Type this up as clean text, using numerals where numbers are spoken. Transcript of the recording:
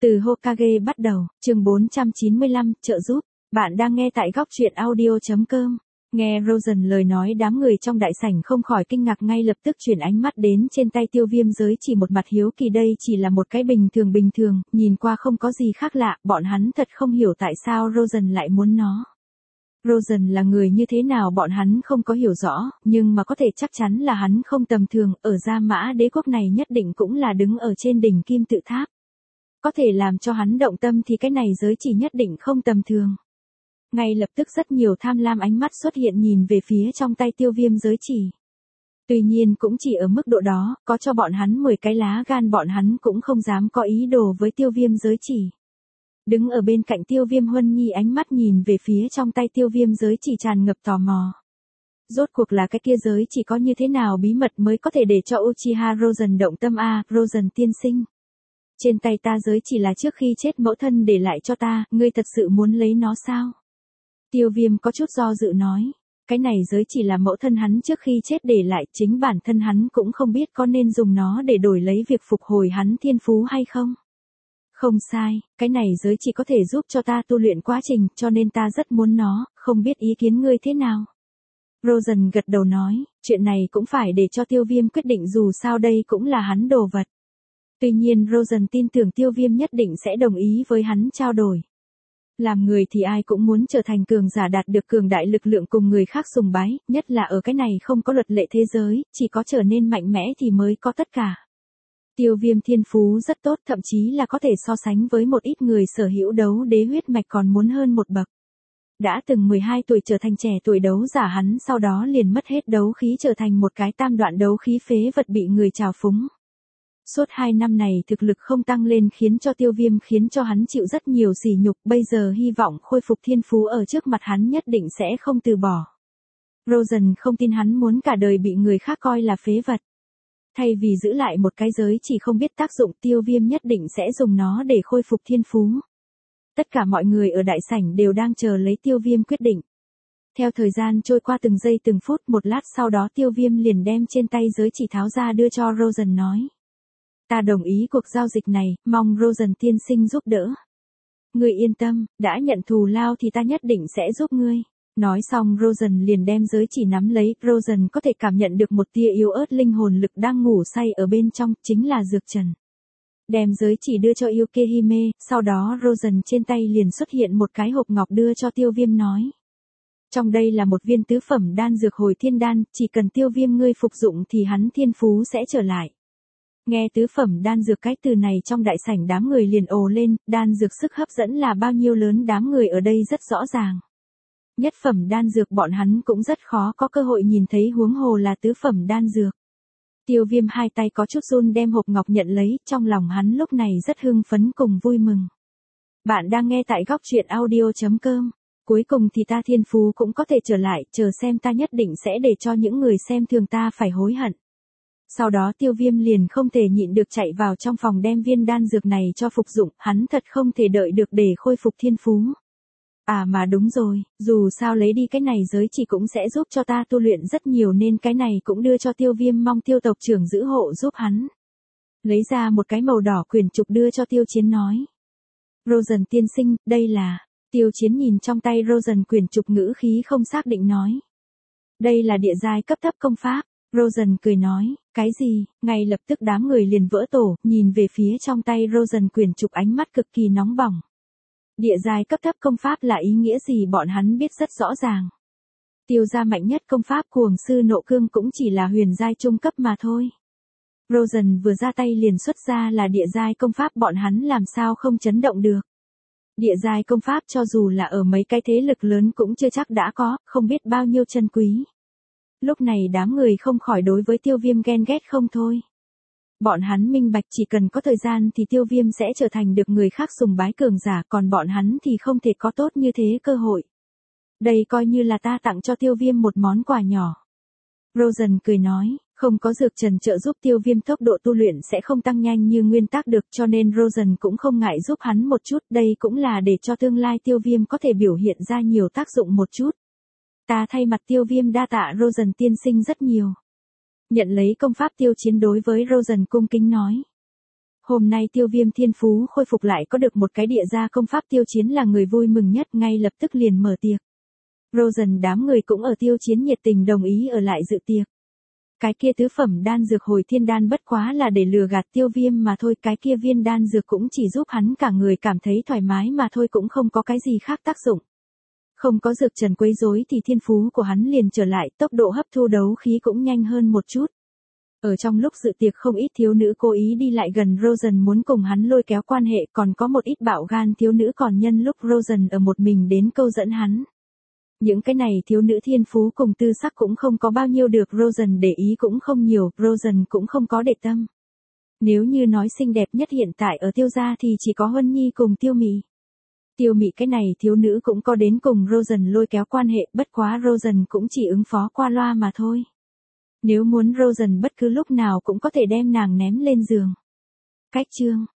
Từ Hokage bắt đầu, chương 495, trợ giúp. Bạn đang nghe tại góc truyện audio.com. Nghe Rosen lời nói, đám người trong đại sảnh không khỏi kinh ngạc, ngay lập tức chuyển ánh mắt đến trên tay Tiêu Viêm Giới chỉ, một mặt hiếu kỳ. Đây chỉ là một cái bình thường, nhìn qua không có gì khác lạ, bọn hắn thật không hiểu tại sao Rosen lại muốn nó. Rosen là người như thế nào bọn hắn không có hiểu rõ, nhưng mà có thể chắc chắn là hắn không tầm thường, ở Gia Mã Đế quốc này nhất định cũng là đứng ở trên đỉnh kim tự tháp. Có thể làm cho hắn động tâm thì cái này giới chỉ nhất định không tầm thường. Ngay lập tức rất nhiều tham lam ánh mắt xuất hiện nhìn về phía trong tay Tiêu Viêm giới chỉ. Tuy nhiên cũng chỉ ở mức độ đó, có cho bọn hắn 10 cái lá gan bọn hắn cũng không dám có ý đồ với Tiêu Viêm giới chỉ. Đứng ở bên cạnh Tiêu Viêm Huân Nhi ánh mắt nhìn về phía trong tay Tiêu Viêm giới chỉ tràn ngập tò mò. Rốt cuộc là cái kia giới chỉ có như thế nào bí mật mới có thể để cho Uchiha Rosen động tâm a, Rosen tiên sinh. Trên tay ta giới chỉ là trước khi chết mẫu thân để lại cho ta, ngươi thật sự muốn lấy nó sao? Tiêu Viêm có chút do dự nói, cái này giới chỉ là mẫu thân hắn trước khi chết để lại, chính bản thân hắn cũng không biết có nên dùng nó để đổi lấy việc phục hồi hắn thiên phú hay không. Không sai, cái này giới chỉ có thể giúp cho ta tu luyện quá trình, cho nên ta rất muốn nó, không biết ý kiến ngươi thế nào. Rosen gật đầu nói, chuyện này cũng phải để cho Tiêu Viêm quyết định, dù sao đây cũng là hắn đồ vật. Tuy nhiên Rosen tin tưởng Tiêu Viêm nhất định sẽ đồng ý với hắn trao đổi. Làm người thì ai cũng muốn trở thành cường giả, đạt được cường đại lực lượng cùng người khác sùng bái, nhất là ở cái này không có luật lệ thế giới, chỉ có trở nên mạnh mẽ thì mới có tất cả. Tiêu Viêm thiên phú rất tốt, thậm chí là có thể so sánh với một ít người sở hữu đấu đế huyết mạch còn muốn hơn một bậc. Đã từng 12 tuổi trở thành trẻ tuổi đấu giả, hắn sau đó liền mất hết đấu khí, trở thành một cái tam đoạn đấu khí phế vật bị người trào phúng. Suốt 2 năm này thực lực không tăng lên khiến cho hắn chịu rất nhiều sỉ nhục, bây giờ hy vọng khôi phục thiên phú ở trước mặt hắn nhất định sẽ không từ bỏ. Rosen không tin hắn muốn cả đời bị người khác coi là phế vật. Thay vì giữ lại một cái giới chỉ không biết tác dụng, Tiêu Viêm nhất định sẽ dùng nó để khôi phục thiên phú. Tất cả mọi người ở đại sảnh đều đang chờ lấy Tiêu Viêm quyết định. Theo thời gian trôi qua từng giây từng phút, một lát sau đó Tiêu Viêm liền đem trên tay giới chỉ tháo ra đưa cho Rosen nói. Ta đồng ý cuộc giao dịch này, mong Rosen tiên sinh giúp đỡ. Ngươi yên tâm, đã nhận thù lao thì ta nhất định sẽ giúp ngươi. Nói xong Rosen liền đem giới chỉ nắm lấy, Rosen có thể cảm nhận được một tia yếu ớt linh hồn lực đang ngủ say ở bên trong, chính là Dược Trần. Đem giới chỉ đưa cho Yukihime, sau đó Rosen trên tay liền xuất hiện một cái hộp ngọc đưa cho Tiêu Viêm nói. Trong đây là một viên tứ phẩm đan dược hồi thiên đan, chỉ cần Tiêu Viêm ngươi phục dụng thì hắn thiên phú sẽ trở lại. Nghe tứ phẩm đan dược cái từ này trong đại sảnh đám người liền ồ lên, đan dược sức hấp dẫn là bao nhiêu lớn đám người ở đây rất rõ ràng. Nhất phẩm đan dược bọn hắn cũng rất khó có cơ hội nhìn thấy, huống hồ là tứ phẩm đan dược. Tiêu Viêm hai tay có chút run đem hộp ngọc nhận lấy, trong lòng hắn lúc này rất hưng phấn cùng vui mừng. Bạn đang nghe tại góc truyện audio.com. Cuối cùng thì ta thiên phú cũng có thể trở lại, chờ xem ta nhất định sẽ để cho những người xem thường ta phải hối hận. Sau đó Tiêu Viêm liền không thể nhịn được chạy vào trong phòng đem viên đan dược này cho phục dụng, hắn thật không thể đợi được để khôi phục thiên phú. À mà đúng rồi, dù sao lấy đi cái này giới chỉ cũng sẽ giúp cho ta tu luyện rất nhiều nên cái này cũng đưa cho Tiêu Viêm, mong Tiêu tộc trưởng giữ hộ giúp hắn. Lấy ra một cái màu đỏ quyển trục đưa cho Tiêu Chiến nói. Rosen tiên sinh, đây là... Tiêu Chiến nhìn trong tay Rosen quyển trục ngữ khí không xác định nói. Đây là địa giai cấp thấp công pháp. Rosen cười nói, cái gì? Ngay lập tức đám người liền vỡ tổ, nhìn về phía trong tay Rosen quyển trục ánh mắt cực kỳ nóng bỏng. Địa giai cấp thấp công pháp là ý nghĩa gì bọn hắn biết rất rõ ràng. Tiêu gia mạnh nhất công pháp Cuồng Sư Nộ Cương cũng chỉ là huyền giai trung cấp mà thôi. Rosen vừa ra tay liền xuất ra là địa giai công pháp, bọn hắn làm sao không chấn động được. Địa giai công pháp cho dù là ở mấy cái thế lực lớn cũng chưa chắc đã có, không biết bao nhiêu chân quý. Lúc này đám người không khỏi đối với Tiêu Viêm ghen ghét không thôi. Bọn hắn minh bạch chỉ cần có thời gian thì Tiêu Viêm sẽ trở thành được người khác sùng bái cường giả, còn bọn hắn thì không thể có tốt như thế cơ hội. Đây coi như là ta tặng cho Tiêu Viêm một món quà nhỏ. Rosen cười nói, không có Dược Trần trợ giúp Tiêu Viêm tốc độ tu luyện sẽ không tăng nhanh như nguyên tắc được, cho nên Rosen cũng không ngại giúp hắn một chút, đây cũng là để cho tương lai Tiêu Viêm có thể biểu hiện ra nhiều tác dụng một chút. Ta thay mặt Tiêu Viêm đa tạ Rosen tiên sinh rất nhiều. Nhận lấy công pháp Tiêu Chiến đối với Rosen cung kính nói. Hôm nay Tiêu Viêm thiên phú khôi phục lại có được một cái địa gia công pháp Tiêu Chiến là người vui mừng nhất, ngay lập tức liền mở tiệc. Rosen đám người cũng ở Tiêu Chiến nhiệt tình đồng ý ở lại dự tiệc. Cái kia tứ phẩm đan dược hồi thiên đan bất quá là để lừa gạt Tiêu Viêm mà thôi, cái kia viên đan dược cũng chỉ giúp hắn cả người cảm thấy thoải mái mà thôi, cũng không có cái gì khác tác dụng. Không có dược trần quấy rối thì thiên phú của hắn liền trở lại, tốc độ hấp thu đấu khí cũng nhanh hơn một chút. Ở trong lúc dự tiệc không ít thiếu nữ cố ý đi lại gần Rosen muốn cùng hắn lôi kéo quan hệ, còn có một ít bạo gan thiếu nữ còn nhân lúc Rosen ở một mình đến câu dẫn hắn. Những cái này thiếu nữ thiên phú cùng tư sắc cũng không có bao nhiêu được Rosen để ý cũng không nhiều, Rosen cũng không có để tâm. Nếu như nói xinh đẹp nhất hiện tại ở Tiêu gia thì chỉ có Huân Nhi cùng Tiêu Mị. Tiêu Mị cái này thiếu nữ cũng có đến cùng Rosen lôi kéo quan hệ, bất quá Rosen cũng chỉ ứng phó qua loa mà thôi. Nếu muốn Rosen bất cứ lúc nào cũng có thể đem nàng ném lên giường. Cách chương